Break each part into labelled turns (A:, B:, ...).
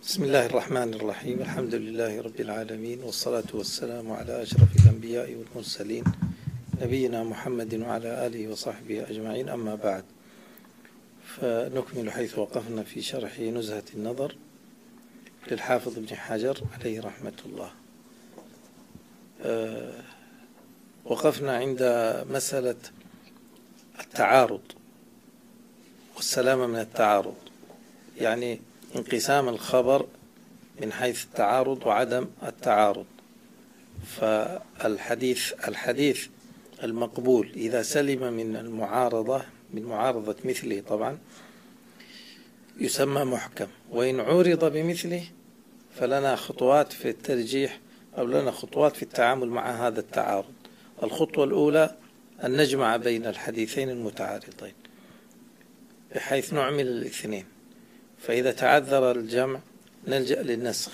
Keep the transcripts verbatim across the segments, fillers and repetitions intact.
A: بسم الله الرحمن الرحيم. الحمد لله رب العالمين، والصلاة والسلام على أشرف الأنبياء والمرسلين نبينا محمد وعلى آله وصحبه أجمعين، أما بعد، فنكمل حيث وقفنا في شرح نزهة النظر للحافظ ابن حجر عليه رحمة الله. أه وقفنا عند مسألة التعارض والسلامة من التعارض، يعني انقسام الخبر من حيث التعارض وعدم التعارض. فالحديث الحديث المقبول إذا سلم من المعارضة من معارضة مثله طبعا يسمى محكم، وإن عورض بمثله فلنا خطوات في الترجيح أو لنا خطوات في التعامل مع هذا التعارض. الخطوة الأولى أن نجمع بين الحديثين المتعارضين بحيث نعمل الاثنين، فإذا تعذر الجمع نلجأ للنسخ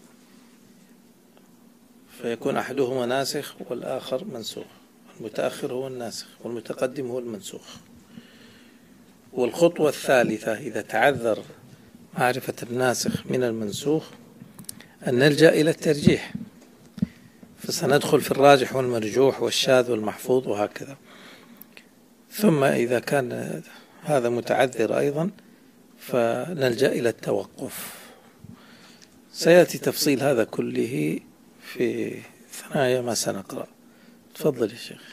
A: فيكون أحدهما ناسخ والآخر منسوخ، المتأخر هو الناسخ والمتقدم هو المنسوخ. والخطوة الثالثة إذا تعذر معرفة الناسخ من المنسوخ أن نلجأ إلى الترجيح، فسندخل في الراجح والمرجوح والشاذ والمحفوظ وهكذا. ثم إذا كان هذا متعذر أيضا فنلجأ إلى التوقف. سيأتي تفصيل هذا كله في ثنايا ما سنقرأ. تفضل يا شيخ.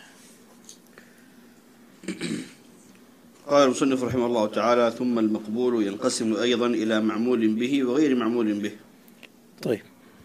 B: قال المصنف رحمه الله تعالى: ثم المقبول ينقسم أيضا إلى معمول به وغير معمول به.
A: طيب،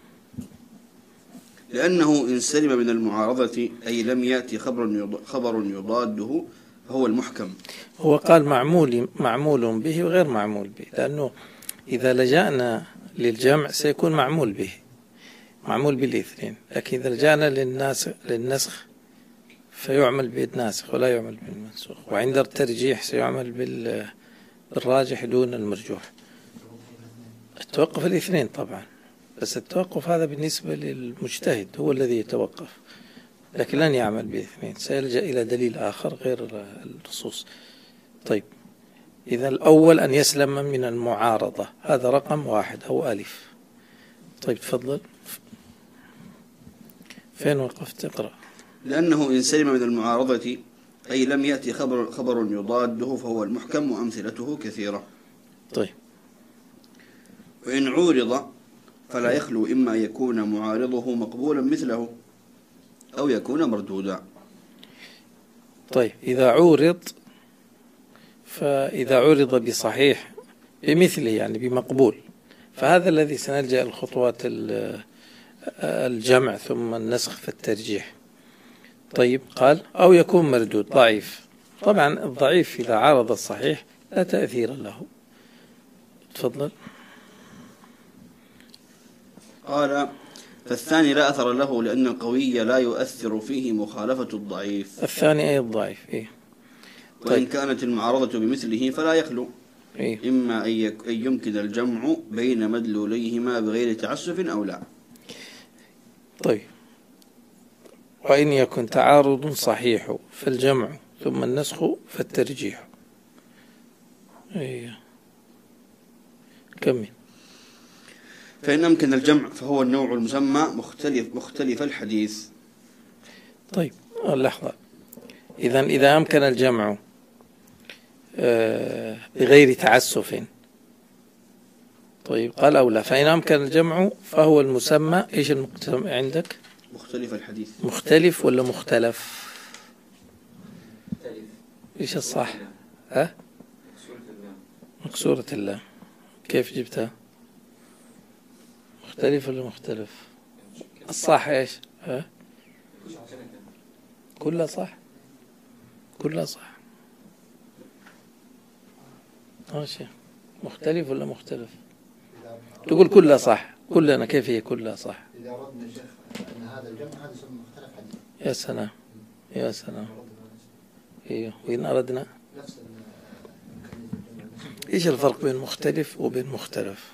B: لأنه إن سلم من المعارضة أي لم يأتي خبر خبر يضاده فهو المحكم.
A: هو قال معمول معمول به وغير معمول به، لأنه إذا لجأنا للجمع سيكون معمول به معمول بالاثنين، لكن إذا لجأنا للناسخ للنسخ فيعمل بالناسخ ولا يعمل بالمنسوخ، وعند الترجيح سيعمل بالراجح دون المرجوح. التوقف الاثنين طبعا، بس التوقف هذا بالنسبة للمجتهد هو الذي يتوقف، لكن لن يعمل بالاثنين، سيلجأ إلى دليل آخر غير النصوص. طيب، إذا الأول أن يسلم من المعارضة، هذا رقم واحد أو ألف. طيب تفضل، فين وقفت؟ اقرأ.
B: لأنه إن سلم من المعارضة أي لم يأتي خبر, خبر يضاده فهو المحكم، وأمثلته كثيرة.
A: طيب،
B: وإن عورض فلا يخلو إما أن يكون معارضه مقبولا مثله أو يكون مردودا.
A: طيب، إذا عورض فإذا عرض بصحيح بمثله يعني بمقبول، فهذا الذي سنلجأ الخطوات الجمع ثم النسخ في الترجيح. طيب، قال أو يكون مردود ضعيف. طبعا الضعيف إذا عارض الصحيح لا تأثير له. تفضل.
B: قال: فالثاني لا أثر له لأن القوي لا يؤثر فيه مخالفة الضعيف.
A: الثاني أي الضعيف. إيه؟
B: طيب. وإن كانت المعارضة بمثله فلا يخلو
A: إيه؟
B: إما أن يمكن الجمع بين مدلوليهما بغير تعسف أو لا.
A: طيب، وإن يكن تعارض صحيح فالجمع ثم النسخ فالترجيح. إيه؟ كمل.
B: فإن أمكن الجمع فهو النوع المسمى مختلف مختلف الحديث.
A: طيب، لحظة. إذا إذا أمكن الجمع بغير تعسف، طيب قال أو لا، فإن أمكن الجمع فهو المسمى إيش المقسم عندك؟
B: مختلف الحديث.
A: مختلف ولا مختلف؟ إيش الصح؟ ها؟ مكسورة الله. كيف جبتها؟ مختلف ولا مختلف؟ الصح إيش؟ ها؟ كلها صح، كلها صح. ماشي، مختلف ولا مختلف؟ تقول كلها صح، كلنا كيف هي كلها صح؟
C: إذا أردنا يا شيخ أن هذا الجمع هذا يسمى مختلف حديث.
A: يا سلام يا سلام. ايوه، وإن أردنا
C: نفس
A: ايش الفرق بين مختلف وبين مختلف؟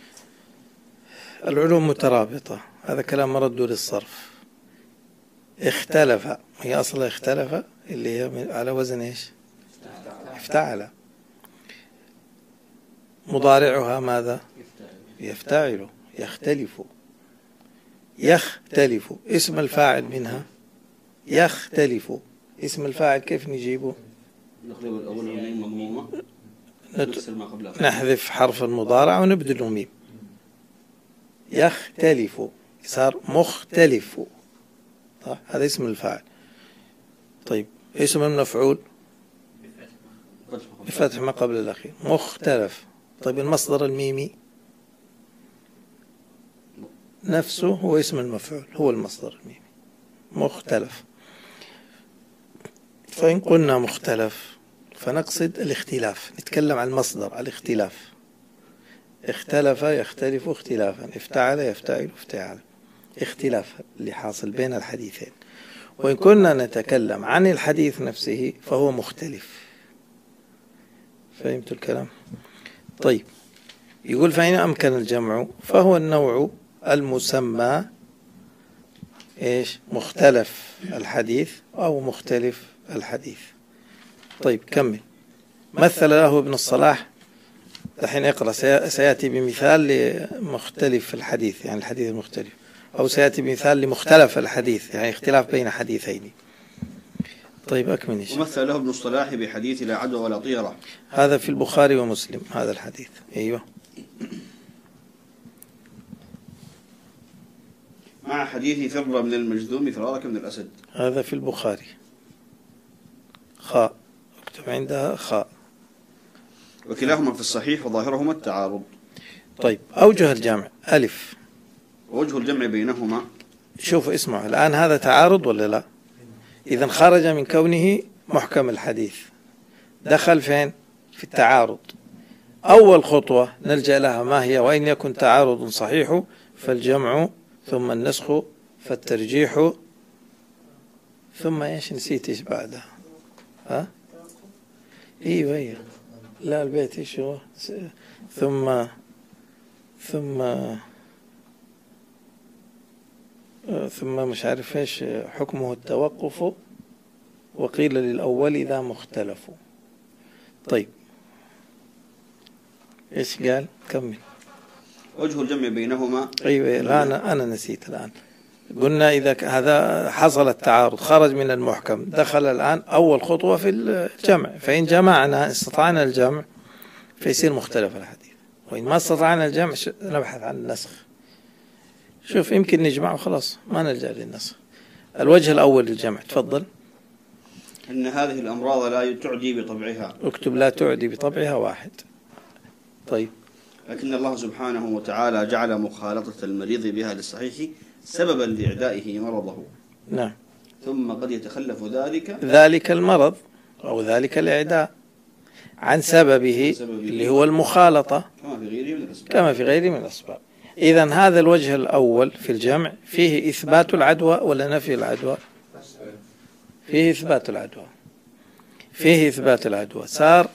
A: العلوم مترابطة، هذا كلام مرد للصرف. اختلف، هي أصلا اختلف اللي هي على وزن ايش؟ افتعل. مضارعها ماذا؟ يفتعل يختلف يختلف اسم الفاعل منها يختلف اسم الفاعل كيف نجيبه؟
B: نقلب الأول الميم مضمومة نكسر ما قبلها
A: نحذف حرف المضارع ونبدل ميم. يختلف صار مختلف. طيب هذا اسم الفاعل. طيب اسم المفعول بفتح ما قبل الأخير مختلف. طيب المصدر الميمي نفسه هو اسم المفعول هو المصدر الميمي مختلف. فإن قلنا مختلف فنقصد الاختلاف، نتكلم عن المصدر على الاختلاف. اختلف يختلف اختلافا، افتعل يفتعل افتعالا، اختلاف اللي حاصل بين الحديثين. وإن كنا نتكلم عن الحديث نفسه فهو مختلف. فهمت الكلام؟ طيب يقول فإن أمكن الجمع فهو النوع المسمى إيش؟ مختلف الحديث أو مختلف الحديث. طيب كمل. مثل له ابن الصلاح دحين اقرأ سيأتي بمثال لمختلف الحديث يعني الحديث المختلف، أو سيأتي بمثال لمختلف الحديث يعني اختلاف بين حديثين. طيب أكمل إيش.
B: ومثل له ابن الصلاح بحديث لا عدوى ولا طيرة.
A: هذا في البخاري ومسلم هذا الحديث. أيوه.
B: مع حديث فر من المجذوم فرارك من الأسد.
A: هذا في البخاري. خاء اكتب عندها خاء.
B: وكلاهما في الصحيح وظاهرهما التعارض.
A: طيب أوجه الجمع ألف.
B: ووجه الجمع بينهما
A: شوفوا اسمعوا الآن هذا تعارض ولا لا؟ إذا خرج من كونه محكم الحديث دخل فين؟ في التعارض. أول خطوة نلجأ لها ما هي؟ وإن يكن تعارض صحيح فالجمع ثم النسخ فالترجيح ثم إيش نسيت إيش بعدها؟ ها؟ إيوه إيوه لا البيت إيش هو؟ ثم ثم ثم مش عارف إيش حكمه التوقف وقيل للأول إذا مختلف. طيب إيش قال؟ كمل.
B: وجه الجمع بينهما
A: أيوة لا أنا أنا نسيت الآن. قلنا إذا هذا حصل التعارض خرج من المحكم دخل الآن أول خطوة في الجمع، فإن جمعنا استطعنا الجمع فيصير مختلف الحديث، وإن ما استطعنا الجمع نبحث عن النسخ. شوف يمكن نجمع وخلاص ما نلجأ للنسخ. الوجه الأول للجمع تفضل.
B: أن هذه الأمراض لا تعدي بطبعها.
A: اكتب لا تعدي بطبعها واحد. طيب
B: لكن الله سبحانه وتعالى جعل مخالطة المريض بها للصحيح سببا لإعدائه مرضه.
A: نعم.
B: ثم قد يتخلف ذلك
A: ذلك المرض أو ذلك الإعداء عن سببه اللي هو المخالطة
B: كما في غيره من الأسباب.
A: كما في غيره من الأسباب. إذن هذا الوجه الأول في الجمع فيه إثبات العدوى ولا نفي العدوى؟ فيه إثبات العدوى. فيه إثبات العدوى. صار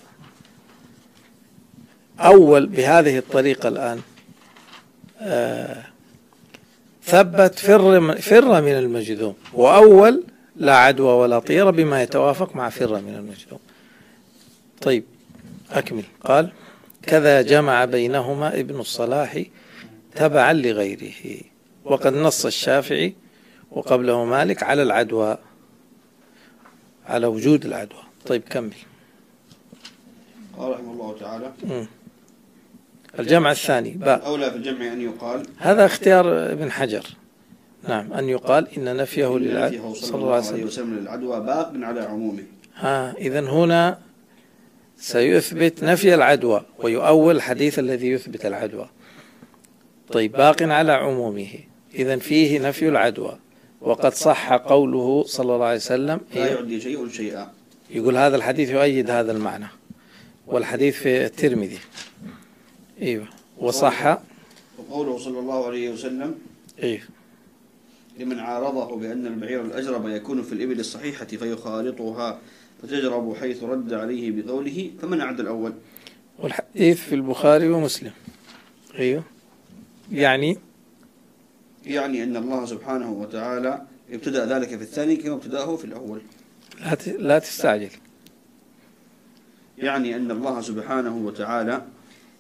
A: أول بهذه الطريقة الآن آه ثبت فر, فر من المجذوم، وأول لا عدوى ولا طيرة بما يتوافق مع فر من المجذوم. طيب أكمل. قال كذا جمع بينهما ابن الصلاح تبعا لغيره، وقد نص الشافعي وقبله مالك على العدوى على وجود العدوى. طيب كمل.
B: قال رحمه الله تعالى
A: م. الجمع الثاني باء.
B: أولى في الجمع أن يقال
A: هذا اختيار ابن حجر. نعم أن يقال إن نفيه للعدوى
B: صلى الله عليه وسلم للعدوى باق على عمومه.
A: ها إذن هنا سيثبت نفي العدوى ويؤول الحديث الذي يثبت العدوى. طيب باق على عمومه إذن فيه نفي العدوى، وقد صح قوله صلى الله عليه وسلم
B: لا يعدي شيء شيئا.
A: يقول هذا الحديث يؤيد هذا المعنى، والحديث في الترمذي. ايوه وصح.
B: وقوله صلى الله عليه وسلم
A: ايوه
B: لمن عارضه بأن البعير الأجرب يكون في الإبل الصحيحة فيخالطها فتجرب حيث رد عليه بقوله فمن أعد الأول.
A: والحديث في البخاري ومسلم. ايوه يعني
B: يعني أن الله سبحانه وتعالى ابتدأ ذلك في الثاني كما ابتدأه في الأول.
A: لا لا تستعجل.
B: يعني أن الله سبحانه وتعالى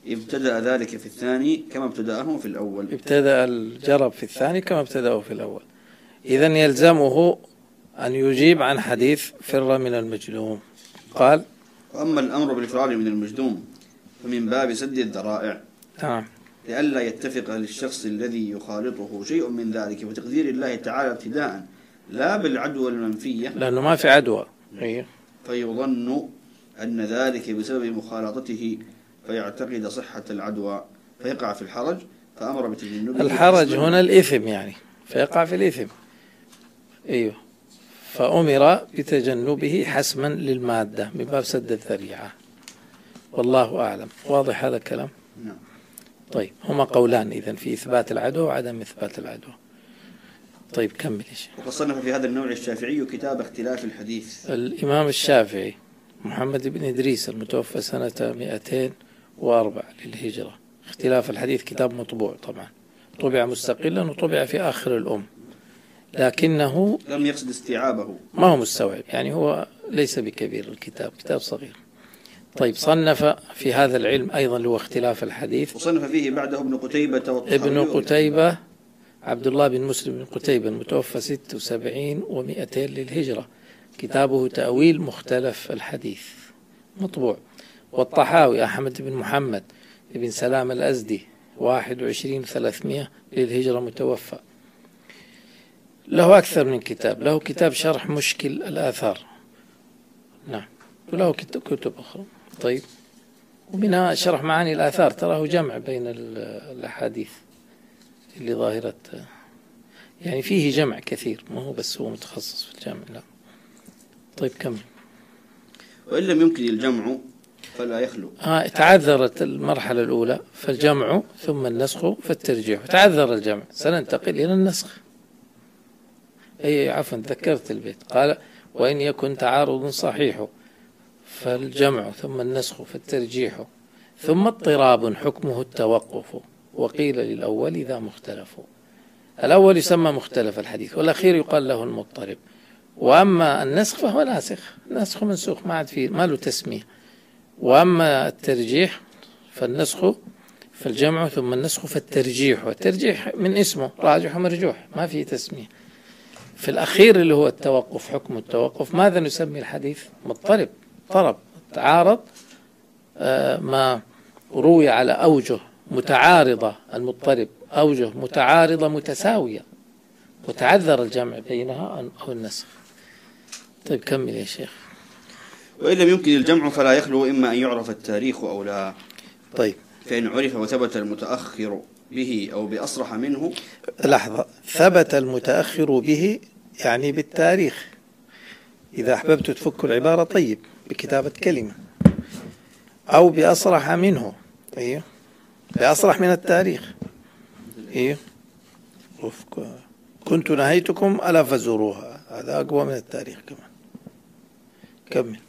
B: ابتدأ ذلك في الثاني كما ابتدأه في الأول.
A: ابتدأ الجرب في الثاني كما ابتدأه في الأول. إذن يلزمه أن يجيب عن حديث فر من المجذوم. قال:
B: وأما الأمر بالفرار من المجذوم فمن باب سد الذرائع،
A: نعم،
B: لئلا يتفق للشخص الذي يخالطه شيء من ذلك وتقدير الله تعالى ابتداء لا بالعدوى المنفية،
A: لأنه ما في عدوى،
B: فيظن أن ذلك بسبب مخالطته فيعتقد صحة العدوى فيقع في الحرج، فأمر بتجنبه.
A: الحرج هنا الإثم، يعني فيقع في الإثم. أيوه، فأمر بتجنبه حسما للمادة من باب سد الذريعة. والله أعلم. واضح هذا الكلام؟
B: نعم.
A: طيب، هما قولان إذن في إثبات العدوى وعدم إثبات العدوى. طيب كمل يا شيخ.
B: وقد صنف في هذا النوع الشافعي كتاب اختلاف الحديث.
A: الإمام الشافعي محمد بن إدريس المتوفى سنة مئتين وأربعة للهجرة. اختلاف الحديث كتاب مطبوع طبعا، طبع مستقلا وطبع في آخر الأم، لكنه
B: لم يقصد استيعابه،
A: ما هو مستوعب، يعني هو ليس بكبير الكتاب، كتاب صغير. طيب، صنف في هذا العلم أيضا اللي هو اختلاف الحديث.
B: وصنف فيه بعده ابن قتيبة
A: ابن قتيبة عبد الله بن مسلم بن قتيبة المتوفى ستة وسبعين ومئتين للهجرة، كتابه تأويل مختلف الحديث مطبوع. والطحاوي أحمد بن محمد بن سلام الأزدي واحد وعشرين ثلاثمائة للهجرة متوفى، له أكثر من كتاب، له كتاب شرح مشكل الآثار، نعم، وله كتب أخرى. طيب، ومنها شرح معاني الآثار، تراه جمع بين الأحاديث اللي ظاهرة، يعني فيه جمع كثير، ما هو بس هو متخصص في الجمع، لا. طيب كمل.
B: وإن لم يمكن الجمع فلا يخلو.
A: آه تعذرت المرحلة الأولى فالجمع، ثم النسخ فالترجيح. تعذر الجمع، سننتقل إلى النسخ. أي عفوا، ذكرت البيت. قال: وإن يكن تعارض صحيح فالجمع، ثم النسخ فالترجيح، ثم اضطراب حكمه التوقف، وقيل للأول ذا مختلف. الأول يسمى مختلف الحديث، والأخير يقال له المضطرب. وأما النسخ فهو ناسخ، نسخ منسوخ، ما عاد فيه، ما له تسمية. وأما الترجيح فالنسخ فالجمع، ثم النسخ فالترجيح، والترجيح من اسمه راجح ومرجوح، ما فيه تسمية. في الأخير اللي هو التوقف، حكم التوقف، ماذا نسمي الحديث؟ مضطرب، طرب، تعارض آه ما روي على أوجه متعارضة، المضطرب أوجه متعارضة متساوية، وتعذر الجمع بينها أو النسخ. طيب كمل يا شيخ.
B: وإن لم يمكن الجمع فلا يخلو إما أن يعرف التاريخ أو لا.
A: طيب،
B: فإن عرف وثبت المتأخر به أو بأصرح منه.
A: لحظة، ثبت المتأخر به يعني بالتاريخ. إذا أحببت تفك العبارة طيب بكتابة كلمة، أو بأصرح منه، أيوه، بأصرح من التاريخ، أيوه، كنت نهيتكم ألا فزوروها، هذا أقوى من التاريخ كمان. كمل.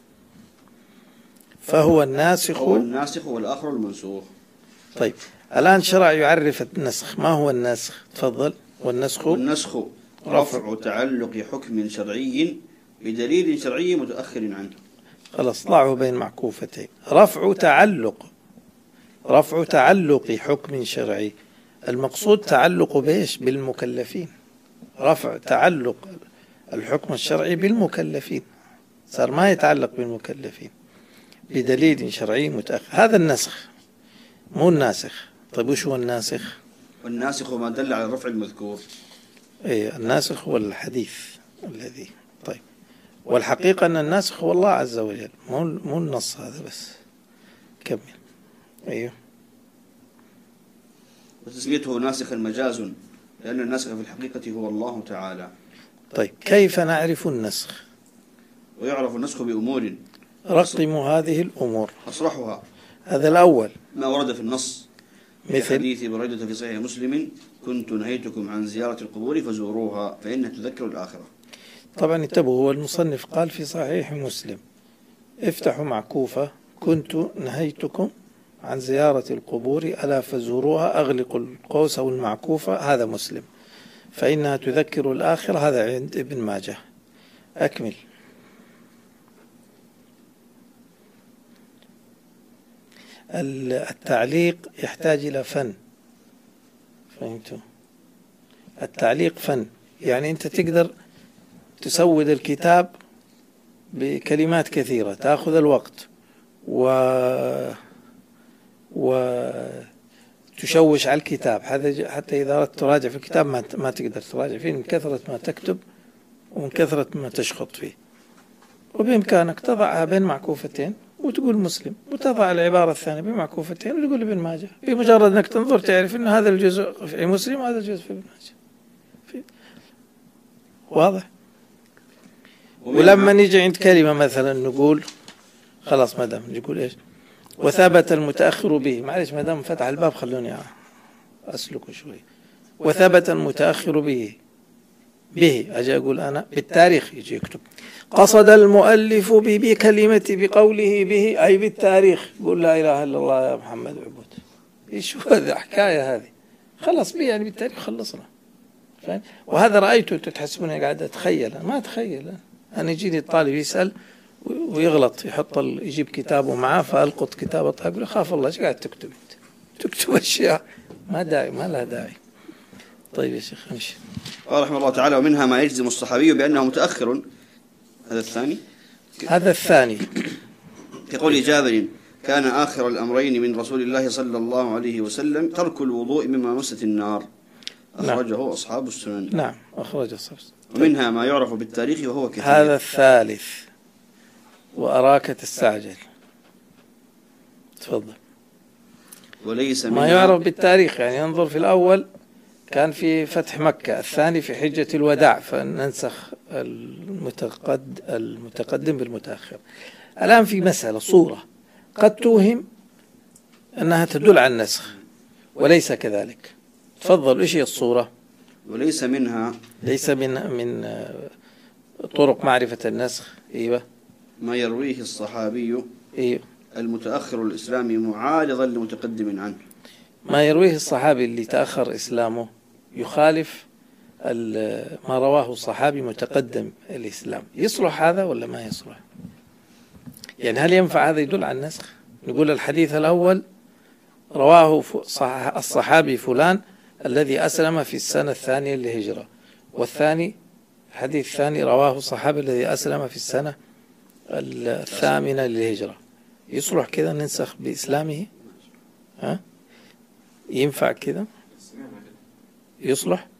A: فهو الناسخ
B: هو الناسخ والآخر المنسوخ.
A: طيب، الآن شرع يعرف النسخ. ما هو النسخ؟ تفضل. والنسخ
B: والنسخ رفع تعلق حكم شرعي بدليل شرعي متأخر عنه.
A: خلاص، ضعه بين معكوفتين. رفع تعلق، رفع تعلق حكم شرعي، المقصود تعلق بإيش؟ بالمكلفين. رفع تعلق الحكم الشرعي بالمكلفين، صار ما يتعلق بالمكلفين بدليل شرعي متأخر. هذا النسخ، مو الناسخ. طيب وش هو الناسخ؟
B: والناسخ ما دل على الرفع المذكور.
A: اي، الناسخ هو الحديث الذي. طيب، والحقيقة أن الناسخ هو الله عز وجل، مو مو النص هذا بس. كمل. ايوه.
B: وتسميته ناسخا مجاز لأن الناسخ في الحقيقة هو الله تعالى.
A: طيب، كيف نعرف النسخ؟
B: ويعرف النسخ بأمور.
A: رقموا هذه الأمور.
B: أصرحها
A: هذا الأول
B: ما ورد في النص،
A: مثل
B: حديث بريدة في صحيح مسلم: كنت نهيتكم عن زيارة القبور فزوروها فإنها تذكر الآخرة.
A: طبعا انتبهوا، هو المصنف قال في صحيح مسلم، افتحوا معكوفة: كنت نهيتكم عن زيارة القبور ألا فزوروها، أغلق القوس أو المعكوفة، هذا مسلم، فإنها تذكر الآخرة، هذا عند ابن ماجه. أكمل. التعليق يحتاج إلى فن، فهمتوا؟ التعليق فن، يعني أنت تقدر تسود الكتاب بكلمات كثيرة، تأخذ الوقت و وتشوش على الكتاب، حتى إذا أردت تراجع في الكتاب ما ما تقدر تراجع فيه من كثرة ما تكتب ومن كثرة ما تشخط فيه. وبإمكانك تضعها بين معكوفتين وتقول مسلم، وتضع العبارة الثانية بين معكوفتين وتقول ابن ماجه، بمجرد أنك تنظر تعرف أن هذا الجزء في مسلم وهذا الجزء في ابن ماجه. في واضح؟ ولما نيجي عند كلمة مثلا نقول خلاص مدام نقول إيش وثبت المتأخر به، معلش مدام فتح الباب خلوني أسلكه شوي. وثبت المتأخر به به أجي أقول أنا بالتاريخ، يجي يكتب قصد المؤلف بكلمة بقوله به أي بالتاريخ، قول لا إله إلا الله يا محمد عبود. إيش هذا حكاية هذه؟ خلص بي يعني بالتاريخ خلصنا، فاهم؟ وهذا رأيته تتحسبوني قاعد أتخيل، ما أتخيل أنا يجيني الطالب يسأل ويغلط، يحط يجيب كتابه معاه فألقط كتابه، أقول خاف الله إيش قاعد تكتب أنت؟ تكتب أشياء ما داعي ما لها داعي. طيب يا شيخ امشي.
B: قال رحمه الله تعالى: ومنها ما يجزم الصحابي بأنه متأخر. هذا الثاني
A: هذا الثاني
B: في قول جابر: كان آخر الأمرين من رسول الله صلى الله عليه وسلم ترك الوضوء مما مست النار. أخرجه نعم. أصحاب السنن.
A: نعم أخرج أصحاب السنن.
B: ومنها ما يعرف بالتاريخ وهو كثير.
A: هذا الثالث وأراك تستعجل، تفضل.
B: وليس
A: ما يعرف بالتاريخ يعني ينظر في الأول كان في فتح مكة، الثاني في حجة الوداع، فننسخ المتقد المتقدم بالمتأخر. الآن في مسألة صورة قد توهم أنها تدل على النسخ وليس كذلك. تفضل. إيش هي الصورة؟
B: وليس منها
A: ليس من من طرق معرفة النسخ. إيوه.
B: ما يرويه الصحابي
A: إيوه
B: المتأخر الإسلامي معارضا لمتقدم عنه.
A: ما يرويه الصحابي اللي تأخر إسلامه يخالف ما رواه الصحابي متقدم الإسلام، يصلح هذا ولا ما يصلح؟ يعني هل ينفع هذا يدل على النسخ؟ نقول الحديث الأول رواه الصحابي فلان الذي أسلم في السنة الثانية للهجرة، والثاني الحديث الثاني رواه الصحابي الذي أسلم في السنة الثامنة للهجرة، يصلح كذا ننسخ بإسلامه؟ ها؟ ينفع كذا؟ يصلح؟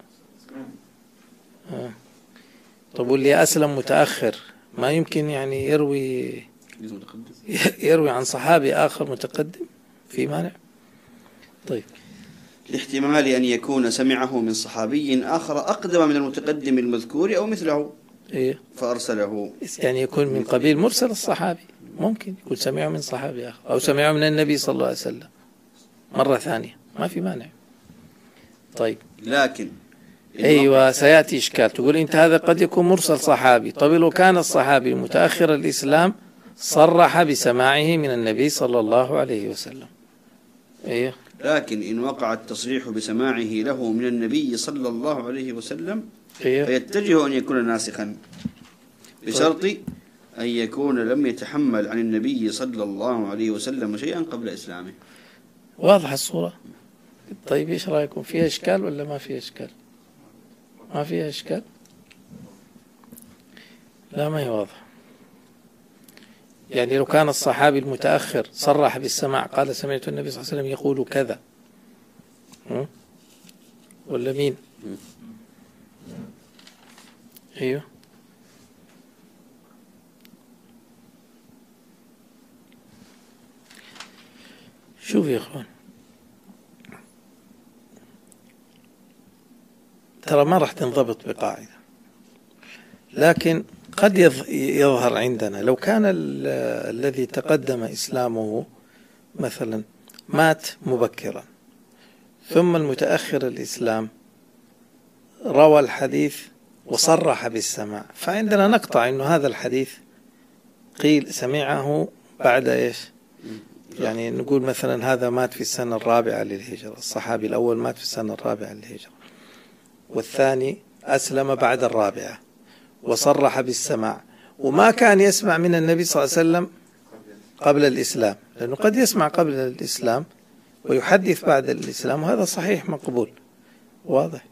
A: آه. طب واللي أسلم متأخر ما يمكن يعني يروي يروي عن صحابي آخر متقدم؟ في مانع؟ طيب.
B: لاحتمال أن يكون سمعه من صحابي آخر أقدم من المتقدم المذكور أو مثله.
A: إيه؟
B: فأرسله،
A: يعني يكون من قبيل مرسل الصحابي، ممكن يكون سمعه من صحابي آخر أو سمعه من النبي صلى الله عليه وسلم مرة ثانية، ما في مانع. طيب.
B: لكن
A: أيوة سيأتي إشكال، تقول أنت هذا قد يكون مرسل صحابي. طيب لو كان الصحابي متأخر الإسلام صرح بسماعه من النبي صلى الله عليه وسلم. أيوة.
B: لكن إن وقع التصريح بسماعه له من النبي صلى الله عليه وسلم
A: أيوة.
B: فيتجه أن يكون ناسخا بشرط أن يكون لم يتحمل عن النبي صلى الله عليه وسلم شيئا قبل إسلامه.
A: واضح الصورة؟ طيب إيش رأيكم، فيها إشكال ولا ما فيها إشكال؟ ما فيها إشكال؟ لا ما هي واضح. يعني لو كان الصحابي المتأخر صرح بالسماع قال سمعت النبي صلى الله عليه وسلم يقول كذا، ولا مين؟ أيوه. شوف يا إخوان، ترى ما راح تنضبط بقاعدة، لكن قد يظهر عندنا لو كان الذي تقدم إسلامه مثلا مات مبكرا ثم المتأخر الإسلام روى الحديث وصرح بالسماع، فعندنا نقطع إنه هذا الحديث قيل سمعه بعد إيش؟ يعني نقول مثلا هذا مات في السنة الرابعة للهجرة، الصحابي الأول مات في السنة الرابعة للهجرة والثاني أسلم بعد الرابعة وصرح بالسماع، وما كان يسمع من النبي صلى الله عليه وسلم قبل الإسلام لأنه قد يسمع قبل الإسلام ويحدث بعد الإسلام، وهذا صحيح مقبول واضح.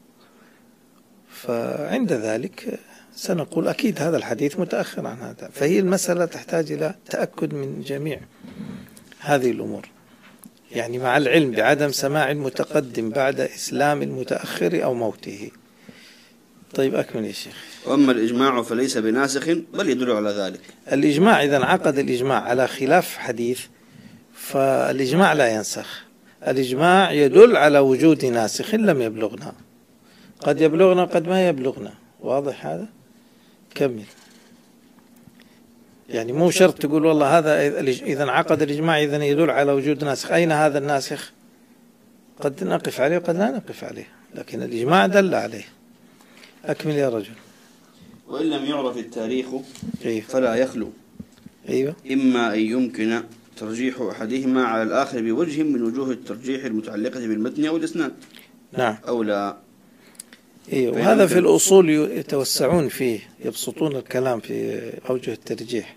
A: فعند ذلك سنقول أكيد هذا الحديث متأخر عن هذا. فهي المسألة تحتاج إلى تأكد من جميع هذه الأمور، يعني مع العلم بعدم سماع المتقدم بعد إسلام المتأخر أو موته. طيب أكمل يا شيخ.
B: وأما الإجماع فليس بناسخ بل يدل على ذلك.
A: الإجماع إذا انعقد الإجماع على خلاف حديث فالإجماع لا ينسخ. الإجماع يدل على وجود ناسخ لم يبلغنا، قد يبلغنا قد ما يبلغنا، واضح هذا؟ كمل. يعني مو شرط تقول والله هذا إذا انعقد الإجماع إذا يدل على وجود ناسخ. أين هذا الناسخ؟ قد نقف عليه وقد لا نقف عليه، لكن الإجماع دل عليه. أكمل يا رجل.
B: وإن لم يعرف التاريخ
A: أيوه.
B: فلا يخلو
A: أيوه.
B: إما أن يمكن ترجيح أحدهما على الآخر بوجه من وجوه الترجيح المتعلقة بالمتن أو الإسناد.
A: نعم.
B: أو لا.
A: أيوه. وهذا في الأصول يتوسعون فيه، يبسطون الكلام في أوجه الترجيح،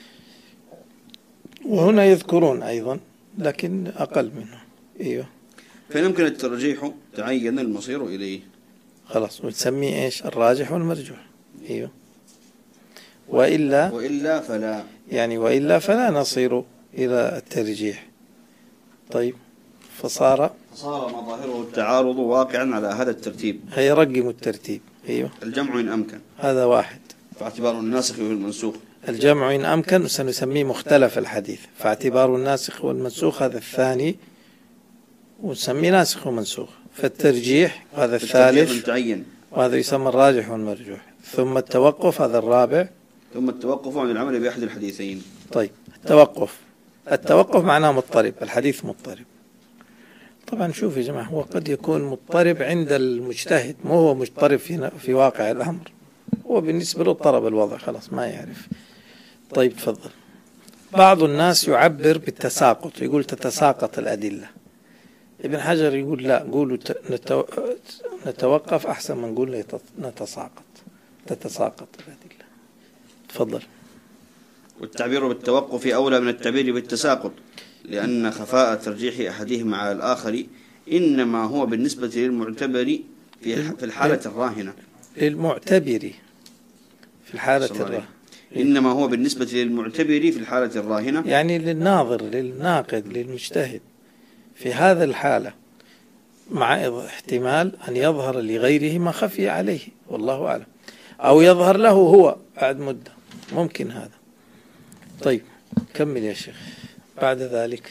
A: وهنا يذكرون أيضا لكن أقل منه. أيوه.
B: فإن يمكن الترجيح تعين المصير إليه.
A: خلاص ونسميه إيش؟ الراجح والمرجوح. أيوه. وإلا
B: وإلا فلا، يعني
A: وإلا فلا نصير إلى الترجيح. طيب فصار
B: فصار مظاهره التعارض واقعا على هذا الترتيب.
A: هي رقم الترتيب. أيوه.
B: الجمع إن أمكن،
A: هذا واحد،
B: فاعتبار الناسخ والمنسوخ.
A: الجمع إن أمكن سنسميه مختلف الحديث، فاعتبار الناسخ والمنسوخ هذا الثاني ونسميه ناسخ ومنسوخ. فالترجيح هذا الثالث، وهذا يسمى الراجح والمرجوح. ثم التوقف هذا الرابع.
B: ثم التوقف عن العمل بأحد الحديثين.
A: طيب التوقف التوقف معناه مضطرب، الحديث مضطرب. طبعا شوف يا جماعة، هو قد يكون مضطرب عند المجتهد، مو هو مضطرب في في واقع الأمر، هو بالنسبة له اضطرب الوضع خلاص ما يعرف. طيب تفضل. بعض الناس يعبر بالتساقط، يقول تتساقط الأدلة. ابن حجر يقول لا، قولوا نتوقف أحسن من نقول نتساقط، تتساقط الأدلة. تفضل.
B: والتعبير بالتوقف أولى من التعبير بالتساقط، لأن خفاء ترجيح أحدهما على الآخر إنما هو بالنسبة للمعتبر في الحالة الراهنة.
A: للمعتبر في الحالة الراهنة
B: إنما هو بالنسبة للمعتبر في الحالة الراهنة،
A: يعني للناظر للناقد للمجتهد في هذا الحالة، مع احتمال أن يظهر لغيره ما خفي عليه والله أعلم، أو يظهر له هو بعد مدة، ممكن هذا. طيب كمل يا شيخ. بعد ذلك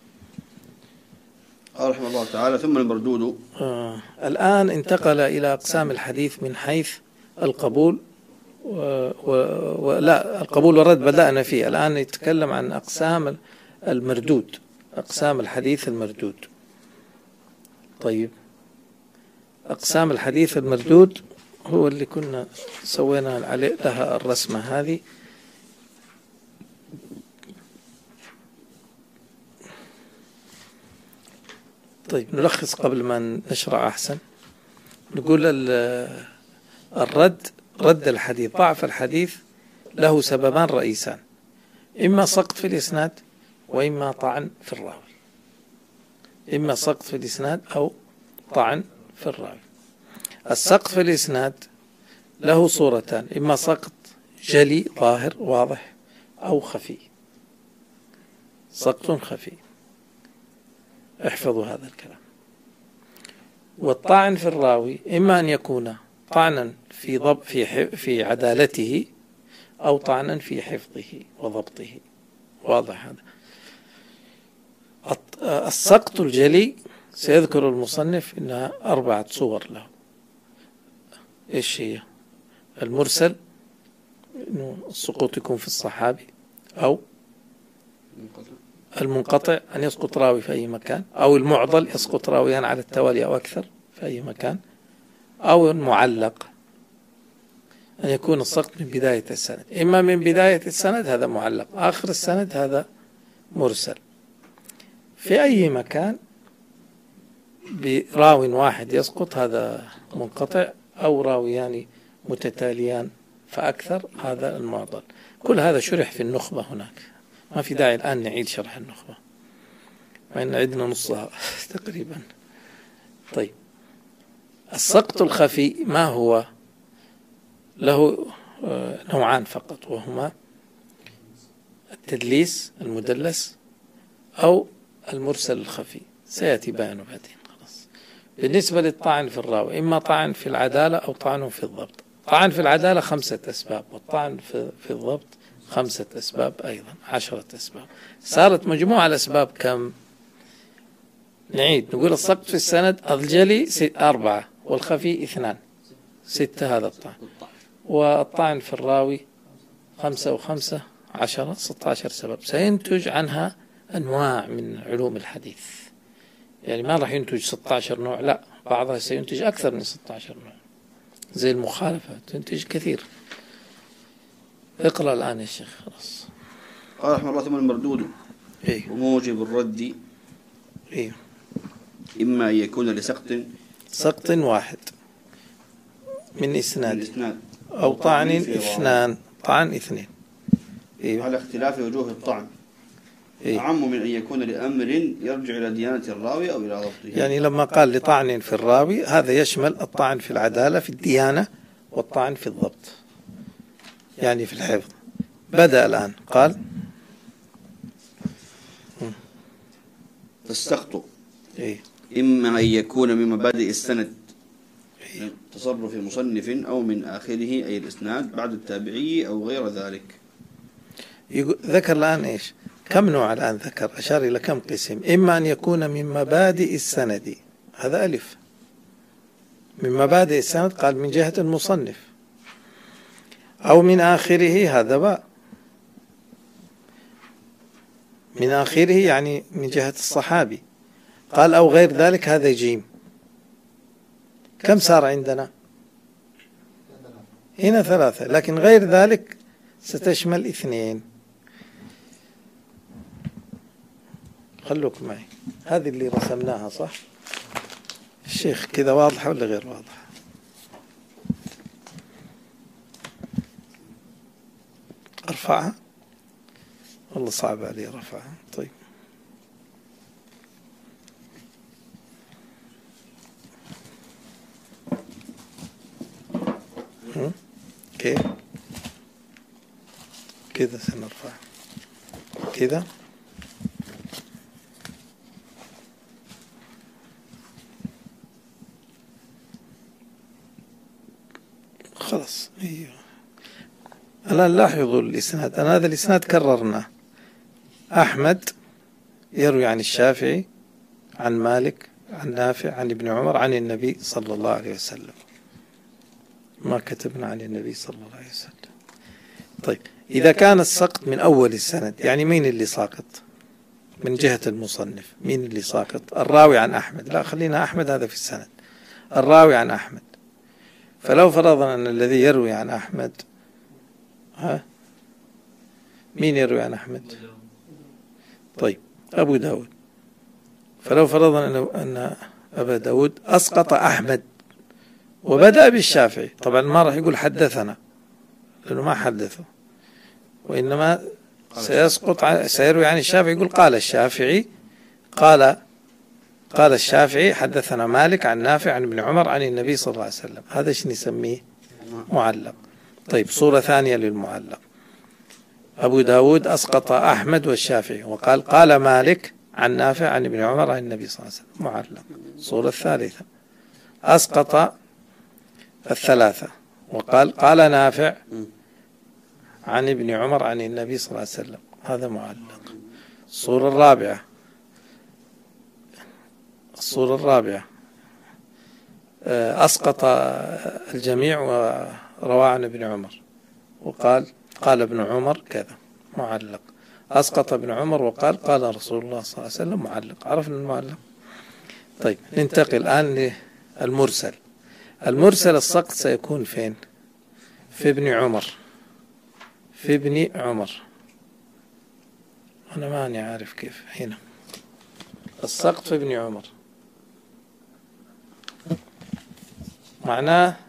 B: قال رحمه الله تعالى ثم المردود.
A: آه. الآن انتقل إلى أقسام الحديث من حيث القبول و... و... ولا القبول والرد بدأنا فيه، الآن يتكلم عن أقسام المردود، أقسام الحديث المردود. طيب أقسام الحديث المردود هو اللي كنا سوينا عليه لها الرسمة هذه. طيب نلخص قبل ما نشرع أحسن. نقول الرد، رد الحديث، ضعف الحديث له سببان رئيسان، إما سقط في الإسناد وإما طعن في الراوي. إما سقط في الإسناد أو طعن في الراوي. السقط في الإسناد له صورتان، إما سقط جلي ظاهر واضح أو خفي، سقط خفي، احفظوا هذا الكلام. والطعن في الراوي إما أن يكون طعنا في ضبط في في عدالته أو طعنا في حفظه وضبطه، واضح هذا. السقط الجلي سيذكر المصنف إنها أربعة صور له. إيش هي؟ المرسل، إنه السقوط يكون في الصحابي، أو المنقطع أن يسقط راوي في أي مكان، أو المعضل يسقط راويان على التوالي أو أكثر في أي مكان، أو المعلق أن يكون السقط من بداية السند، إما من بداية السند هذا معلق، آخر السند هذا مرسل. في أي مكان براو واحد يسقط هذا منقطع، أو راويان متتاليان فأكثر هذا المعضل. كل هذا شرح في النخبة هناك، ما في داعي الآن نعيد شرح النخبة. وإن عدنا نصها تقريبا. طيب السقط الخفي ما هو؟ له نوعان فقط، وهما التدليس المدلس أو المرسل الخفي، سيأتي بيانه بعدين. خلاص. بالنسبة للطعن في الراوي إما طعن في العدالة أو طعن في الضبط. طعن في العدالة خمسة أسباب، والطعن في, في الضبط خمسة أسباب أيضا، عشرة أسباب. صارت مجموع الأسباب كم؟ نعيد نقول السقط في السند الجلي أربعة والخفي اثنان، ستة هذا الطعن. والطعن في الراوي خمسة وخمسة عشرة، ستة عشر سبب. سينتج عنها أنواع من علوم الحديث، يعني ما راح ينتج ستة عشر نوع، لا، بعضها سينتج أكثر من ستة عشر نوع، زي المخالفة تنتج كثير. اقرأ الآن يا شيخ. خلاص.
B: قال رحمه الله: ثم المردود
A: إيه؟
B: وموجب الرد
A: إيه؟
B: إما أن يكون لسقط
A: سقط واحد من
B: من
A: إسناد
B: الإسناد
A: أو طعن
B: في راوي.
A: اثنان، طعن اثنين. إيه؟
B: على اختلاف وجوه الطعن.
A: إيه؟
B: أعم من أن يكون لأمر يرجع إلى ديانة الراوي أو إلى ضبطه.
A: يعني لما قال لطعن في الراوي هذا يشمل الطعن في العدالة في الديانة والطعن في الضبط، يعني في الحفظ. بدأ الآن قال:
B: فالسقط
A: إيه؟
B: إما أن يكون من مبادئ السند من تصرف مصنف أو من آخره أي الإسناد بعد التابعي أو غير ذلك.
A: ذكر الآن إيش؟ كم نوع الآن ذكر؟ أشار إلى كم قسم. إما أن يكون من مبادئ السند، هذا ألف. من مبادئ السند قال من جهة المصنف، أو من آخره، هذا باء. من آخره يعني من جهة الصحابي. قال أو غير ذلك، هذا جيم. كم صار عندنا؟ هنا ثلاثة، لكن غير ذلك ستشمل اثنين. خلوك معي، هذه اللي رسمناها صح؟ الشيخ كذا واضحة ولا غير واضحة؟ أرفعها؟ والله صعب علي رفعها. طيب كيف؟ كذا سنرفعها كذا. خلاص. ايوه الآن لاحظوا الإسناد. أنا هذا الإسناد كررناه. أحمد يروي عن الشافعي عن مالك عن نافع عن ابن عمر عن النبي صلى الله عليه وسلم. ما كتبنا عن النبي صلى الله عليه وسلم. طيب إذا كان السقط من أول السند، يعني مين اللي ساقط؟ من جهة المصنف مين اللي ساقط؟ الراوي عن أحمد. لا، خلينا أحمد هذا في السند. الراوي عن أحمد. فلو فرضنا أن الذي يروي عن أحمد، ها مين يروي عن أحمد؟ طيب أبو داود. فلو فرضنا أن أبا داود أسقط أحمد وبدأ بالشافعي، طبعا ما راح يقول حدثنا لأنه ما حدثه، وإنما سيسقط سيروي عن الشافعي، يقول قال الشافعي قال قال الشافعي حدثنا مالك عن نافع عن ابن عمر عن النبي صلى الله عليه وسلم. هذا ايش نسميه؟ معلق. طيب صورة ثانية للمعلق: أبو داود أسقط أحمد والشافعي وقال قال مالك عن نافع عن ابن عمر عن النبي صلى الله عليه وسلم. معلق. الصورة الثالثة: أسقط الثلاثة وقال قال نافع عن ابن عمر عن النبي صلى الله عليه وسلم. هذا معلق. الصورة الرابعة الصورة الرابعة أسقط الجميع وروى عن ابن عمر وقال قال ابن عمر كذا. معلق. أسقط ابن عمر وقال قال رسول الله صلى الله عليه وسلم. معلق. عرفنا المعلق. طيب ننتقل الآن للمرسل. المرسل السقط سيكون فين؟ في ابن عمر. في ابن عمر. أنا ماني عارف كيف. هنا السقط في ابن عمر معناه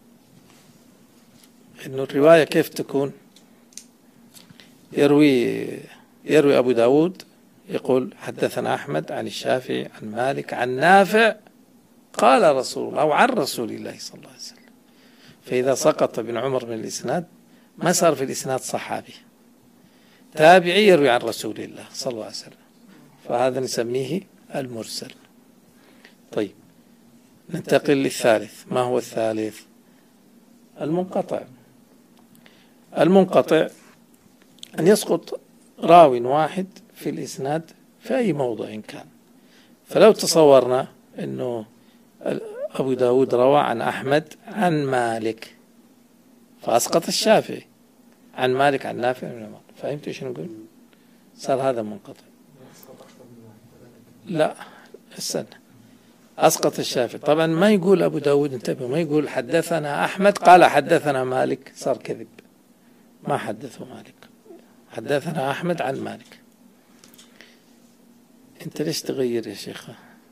A: إنه الرواية كيف تكون؟ يروي يروي أبو داود يقول حدثنا أحمد عن الشافعي عن مالك عن نافع قال رسول الله أو عن رسول الله صلى الله عليه وسلم. فإذا سقط ابن عمر من الإسناد ما صار في الإسناد صحابي، تابعي يروي عن رسول الله صلى الله عليه وسلم، فهذا نسميه المرسل. طيب ننتقل للثالث. ما هو الثالث؟ المنقطع. المنقطع أن يسقط راو واحد في الإسناد في أي موضع كان. فلو تصورنا أنه أبو داود روى عن أحمد عن مالك فأسقط الشافعي، عن مالك عن نافع بن عمر، فهمت ايش نقول؟ صار هذا منقطع. لا استنى، أسقط الشافعي طبعا ما يقول أبو داود، انتبه، ما يقول حدثنا أحمد قال حدثنا مالك، صار كذب، ما حدثه مالك، حدثنا أحمد عن مالك. انت ليش تغير يا شيخ؟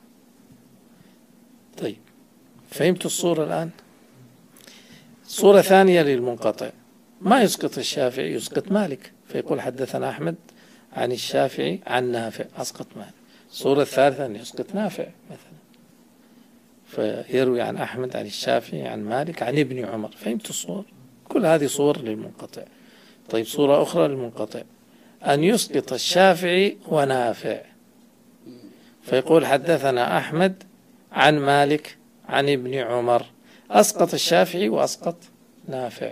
A: طيب فهمت الصورة الآن؟ صورة ثانية للمنقطع، ما يسقط الشافعي، يسقط مالك، فيقول حدثنا أحمد عن الشافعي عن نافع، أسقط مالك. الصورة الثالثة أن يسقط نافع مثلا، فيروي عن أحمد عن الشافعي عن مالك عن ابن عمر. فهمت الصور؟ كل هذه صور للمنقطع. طيب صورة أخرى للمنقطع أن يسقط الشافعي ونافع، فيقول حدثنا أحمد عن مالك عن ابن عمر، أسقط الشافعي وأسقط نافع.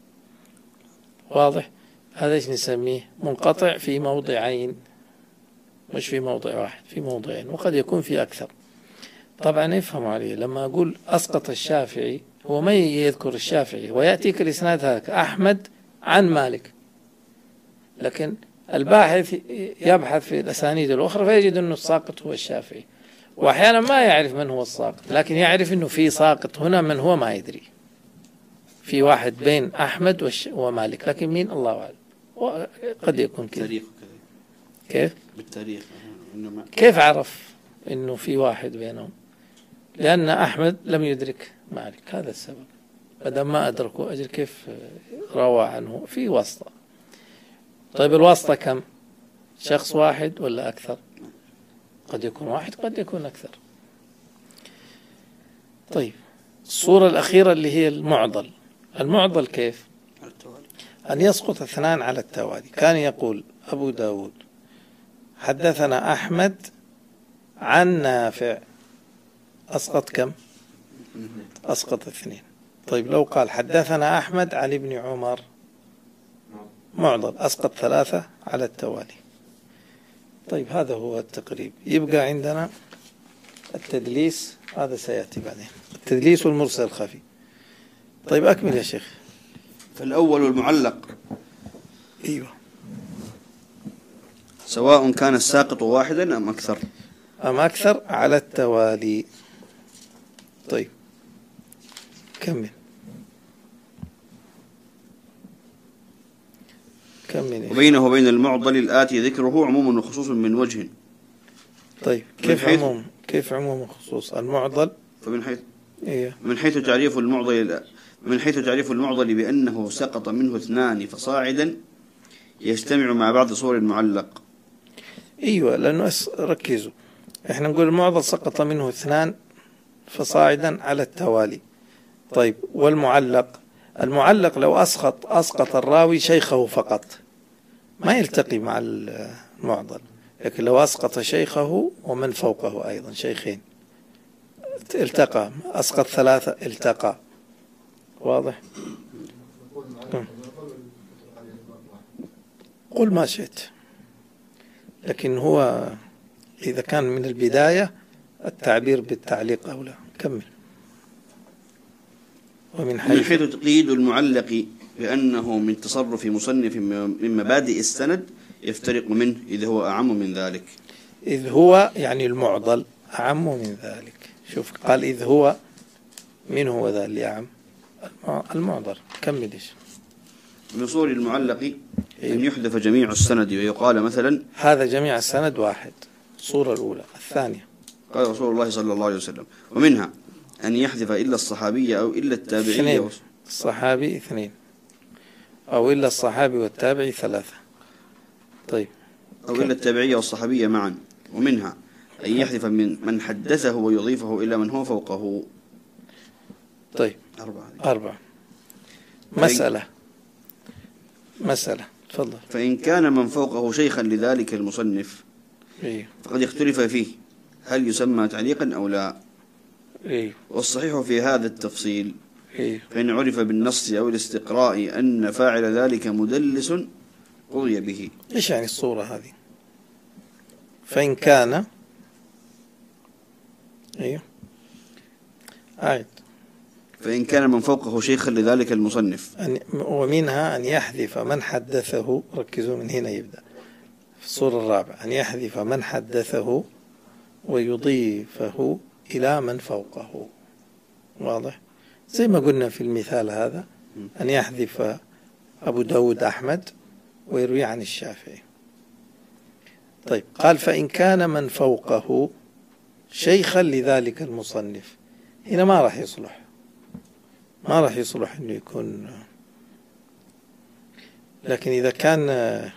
A: واضح؟ هذا ايش نسميه؟ منقطع في موضعين، مش في موضع واحد، في موضعين، وقد يكون في أكثر. طبعا افهموا علي، لما أقول أسقط الشافعي هو ما يذكر الشافعي ويأتيك الإسناد هذا أحمد عن مالك، لكن الباحث يبحث في الأسانيد الأخرى فيجد أنه الساقط هو الشافعي، وأحيانا ما يعرف من هو الساقط، لكن يعرف أنه في ساقط هنا من هو ما يدري، في واحد بين أحمد ومالك، لكن مين الله أعلم، وقد يكون كذا. كيف؟
B: بالتاريخ
A: كيف عرف أنه في واحد بينهم؟ لأن أحمد لم يدرك مالك، هذا السبب. بدل ما أدركوا أجل كيف روى عنه في واسطة. طيب الواسطة كم؟ شخص واحد ولا أكثر؟ قد يكون واحد قد يكون أكثر. طيب الصورة الأخيرة اللي هي المعضل. المعضل كيف؟ أن يسقط اثنان على التوالي. كان يقول أبو داود حدثنا أحمد عن نافع، أسقط كم؟ أسقط اثنين. طيب لو قال حدثنا أحمد عن ابن عمر، معضل، أسقط ثلاثة على التوالي. طيب هذا هو التقريب. يبقى عندنا التدليس، هذا سيأتي بعدين، التدليس والمرسل الخفي. طيب أكمل يا شيخ.
B: فالأول المعلق،
A: أيوة،
B: سواء كان الساقط واحدا أم أكثر
A: أم أكثر على التوالي. طيب كمل كمل.
B: وبينه وبين المعضل الآتي ذكره عموم وخصوص من وجه.
A: طيب كيف عموم كيف عموم وخصوص المعضل؟
B: فمن حيث
A: إيه؟
B: من حيث تعريف المعضل من حيث تعريف المعضل بأنه سقط منه اثنان فصاعدا يجتمع مع بعض صور المعلق.
A: أيوة، لأنه ركزوا، إحنا نقول المعضل سقط منه اثنان فصاعدا على التوالي. طيب والمعلق، المعلق لو أسقط أسقط الراوي شيخه فقط ما يلتقي مع المعضل، لكن لو أسقط شيخه ومن فوقه أيضا شيخين التقى، أسقط ثلاثة التقى. واضح؟ قل ما شئت، لكن هو إذا كان من البداية التعبير بالتعليق أولى. كمل. ومن حيث,
B: من حيث تقييد المعلق بأنه من تصرف مصنف من مبادئ السند يفترق منه إذ هو أعم من ذلك.
A: إذ هو يعني المعضل أعم من ذلك. شوف قال إذ هو، من هو ذا اللي أعم؟ المعضل. كمل إيش؟
B: من صور المعلق أن يحذف جميع السند ويقال مثلا
A: هذا جميع السند واحد، الصورة الأولى. الثانية
B: قال رسول الله صلى الله عليه وسلم. ومنها أن يحذف إلا الصحابي أو إلا التابعي.
A: الصحابي اثنين، أو إلا الصحابي والتابعي ثلاثة. طيب
B: أو إلا التابعية والصحابية معا، ومنها أن يحذف من من حدثه ويضيفه إلى من هو فوقه.
A: طيب
B: أربعة.
A: أربعة. مسألة مسألة تفضل.
B: فإن كان من فوقه شيخا لذلك المصنف
A: إيه.
B: فقد اختلف فيه هل يسمى تعليقا أو لا.
A: إيه.
B: والصحيح في هذا التفصيل
A: إيه.
B: فإن عرف بالنص أو الاستقراء أن فاعل ذلك مدلس قضي به.
A: إيش يعني الصورة هذه؟ فإن كان إيه عاد
B: فإن كان من فوقه شيخا لذلك المصنف
A: أن ومنها أن يحذف من حدثه، ركزوا من هنا يبدأ في الصورة الرابعة، أن يحذف من حدثه ويضيفه إلى من فوقه. واضح؟ زي ما قلنا في المثال هذا، أن يحذف أبو داود أحمد ويروي عن الشافعي. طيب قال فإن كان من فوقه شيخا لذلك المصنف، هنا ما راح يصلح، ما راح يصلح أنه يكون. لكن إذا كان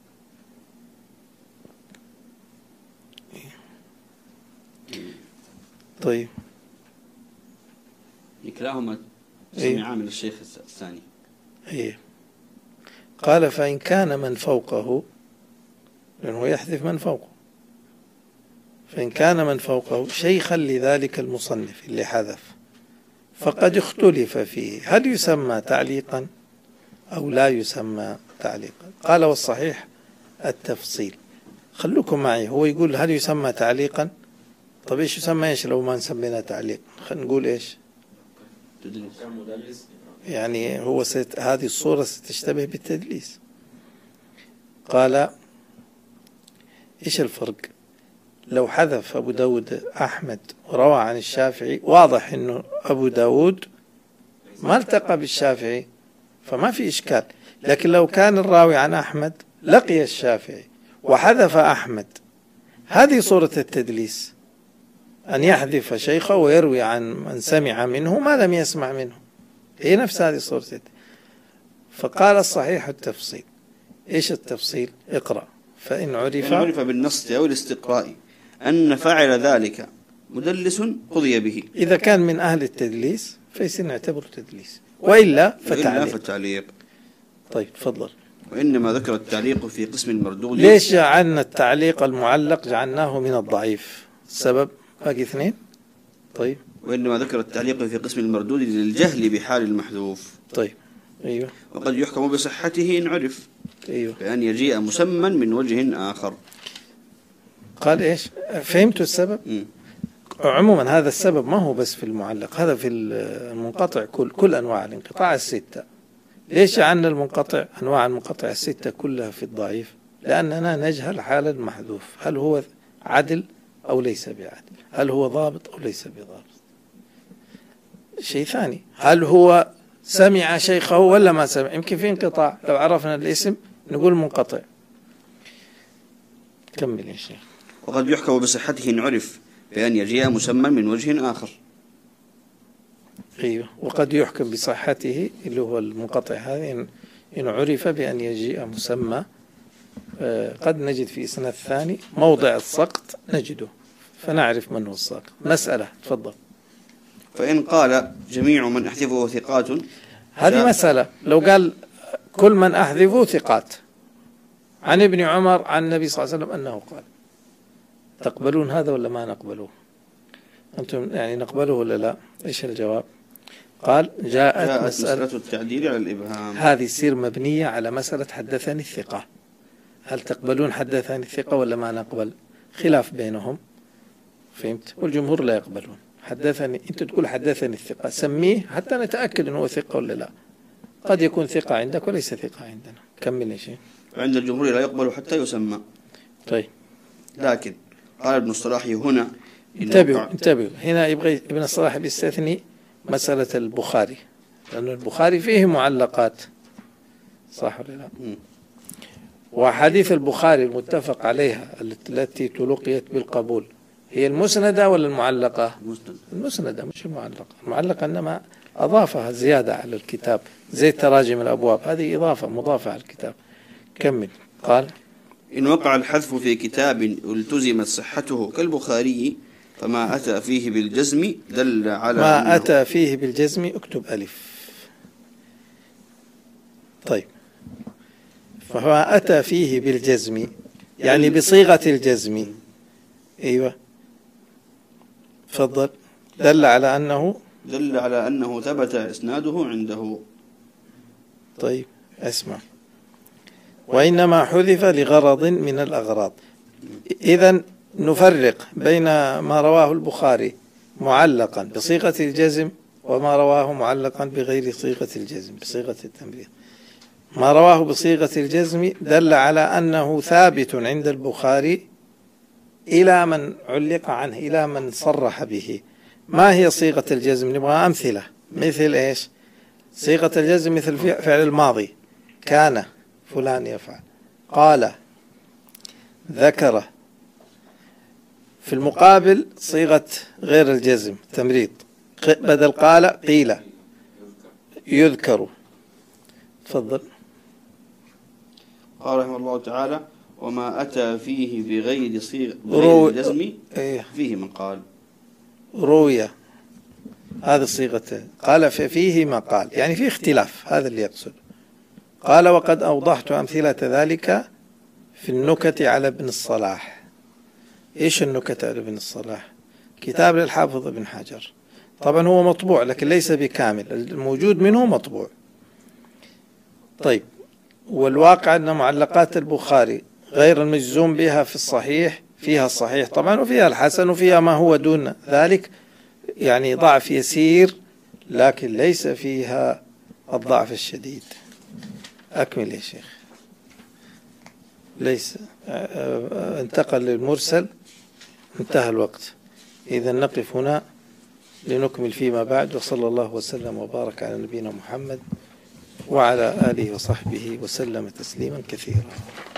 A: طيب
B: كلاهما سمعا من الشيخ الثاني.
A: إيه. قال فإن كان من فوقه، لأنه يحذف من فوقه، فإن كان من فوقه شيخا لذلك المصنف اللي حذف فقد اختلف فيه هل يسمى تعليقا أو لا يسمى تعليقا. قال والصحيح التفصيل. خلوكم معي، هو يقول هل يسمى تعليقا. طب إيش يسمى إيش لو ما نسمينا تعليق؟ خلينا نقول إيش يعني. هو ست... هذه الصورة ستشتبه بالتدليس. قال إيش الفرق؟ لو حذف أبو داود أحمد وروى عن الشافعي، واضح أنه أبو داود ما التقى بالشافعي فما في إشكال. لكن لو كان الراوي عن أحمد لقي الشافعي وحذف أحمد، هذه صورة التدليس، أن يحذف شيخه ويروي عن من سمع منه ما لم يسمع منه، هي نفس هذه صورة. فقال الصحيح التفصيل. إيش التفصيل؟ اقرأ. فإن عرف,
B: فإن عرف بالنص أو الاستقراء أن فاعل ذلك مدلس قضي به.
A: إذا كان من أهل التدليس فيصير نعتبره تدليس، وإلا فتعليق.
B: فتعليق.
A: طيب تفضل.
B: وإنما ذكر التعليق في قسم المردود.
A: ليش جعلنا التعليق المعلق جعلناه من الضعيف؟ السبب باقي اثنين. طيب.
B: وإنما ذكر التعليق في قسم المردود للجهل بحال المحذوف.
A: طيب. أيوه.
B: وقد يحكم بصحته إن عرف.
A: أيوه.
B: بأن يجيء مسمى من وجه آخر.
A: قال إيش؟ فهمتوا السبب؟
B: م.
A: عموما هذا السبب ما هو بس في المعلق، هذا في المنقطع، كل كل أنواع الانقطاع الستة. ليش عنا المنقطع أنواع المنقطع الستة كلها في الضعيف؟ لأننا نجهل حال المحذوف، هل هو عدل أو ليس بعدل، هل هو ضابط أو ليس بضابط. شيء ثاني، هل هو سمع شيخه ولا ما سمع. يمكن في انقطاع، لو عرفنا الاسم نقول منقطع. كمل يا شيخ.
B: وقد يحكم بصحته إن عرف بأن يجيء مسمى من وجه آخر.
A: أيوه. وقد يحكم بصحته اللي هو المنقطع هذا إن عرف بأن يجيء مسمى. قد نجد في إسناد الثاني موضع السقط نجده فنعرف من هو الساقط. مسألة تفضل.
B: فإن قال جميع من أحذفه ثقات،
A: هذه مسألة. لو قال كل من أحذفه ثقات عن ابن عمر عن النبي صلى الله عليه وسلم أنه قال، تقبلون هذا ولا ما نقبلوه؟ أنتم يعني نقبله ولا لا؟ إيش الجواب؟ قال جاءت,
B: جاءت
A: مسألة,
B: مسألة التعديل على الإبهام.
A: هذه تصير مبنية على مسألة حدثني الثقة. هل تقبلون حدثني الثقة ولا ما نقبل؟ خلاف بينهم. فهمت؟ والجمهور لا يقبلون. حدثني، أنت تقول حدثني الثقة، سميه حتى نتأكد أنه ثقة ولا لا. قد يكون ثقة عندك وليس ثقة عندنا. كمل يا شيخ.
B: وعند الجمهور لا يقبل حتى يسمى.
A: طيب.
B: لكن قال ابن الصلاح هنا،
A: انتبهوا انتبهوا هنا يبغى ابن الصلاح بيستثني مسألة البخاري، لأن البخاري فيه معلقات، صح ولا لا؟
B: م.
A: وحديث البخاري المتفق عليها التي تلقيت بالقبول هي المسندة ولا المعلقة؟
B: المسند.
A: المسندة مش المعلقة. المعلقة إنما أضافها زيادة على الكتاب زي تراجم الأبواب، هذه إضافة مضافة على الكتاب. كمل. قال
B: إن وقع الحذف في كتاب التزمت صحته كالبخاري فما أتى فيه بالجزم دل على
A: ما أتى فيه بالجزم اكتب ألف. طيب، فما أتى فيه بالجزم يعني بصيغة الجزم. أيوة، تفضل. دل على أنه
B: دل على أنه ثبت إسناده عنده.
A: طيب اسمع. وإنما حذف لغرض من الأغراض. إذن نفرق بين ما رواه البخاري معلقا بصيغة الجزم وما رواه معلقا بغير صيغة الجزم بصيغة التمريض. ما رواه بصيغة الجزم دل على أنه ثابت عند البخاري إلى من علق عنه، إلى من صرح به. ما هي صيغة الجزم؟ نبغى أمثلة. مثل إيش؟ صيغة الجزم مثل فعل الماضي، كان فلان يفعل، قال، ذكر. في المقابل صيغة غير الجزم تمريض، بدل قال قيل، يذكر. تفضل.
B: قال رحمه الله تعالى: وما أتى فيه بغير صيغة غير الجزم فيه من قال.
A: روية، هذه صيغة قال فيه ما قال، يعني في اختلاف، هذا اللي يقصد. قال: وقد أوضحت أمثلة ذلك في النكت على ابن الصلاح. إيش النكت على ابن الصلاح؟ كتاب للحافظ ابن حجر، طبعا هو مطبوع لكن ليس بكامل، الموجود منه مطبوع. طيب، والواقع أن معلقات البخاري غير المجزوم بها في الصحيح فيها الصحيح طبعا، وفيها الحسن، وفيها ما هو دون ذلك، يعني ضعف يسير، لكن ليس فيها الضعف الشديد. أكمل يا شيخ. ليس انتقل للمرسل، انتهى الوقت. إذا نقف هنا لنكمل فيما بعد. وصلى الله وسلم وبارك على نبينا محمد وعلى آله وصحبه وسلم تسليما كثيرا.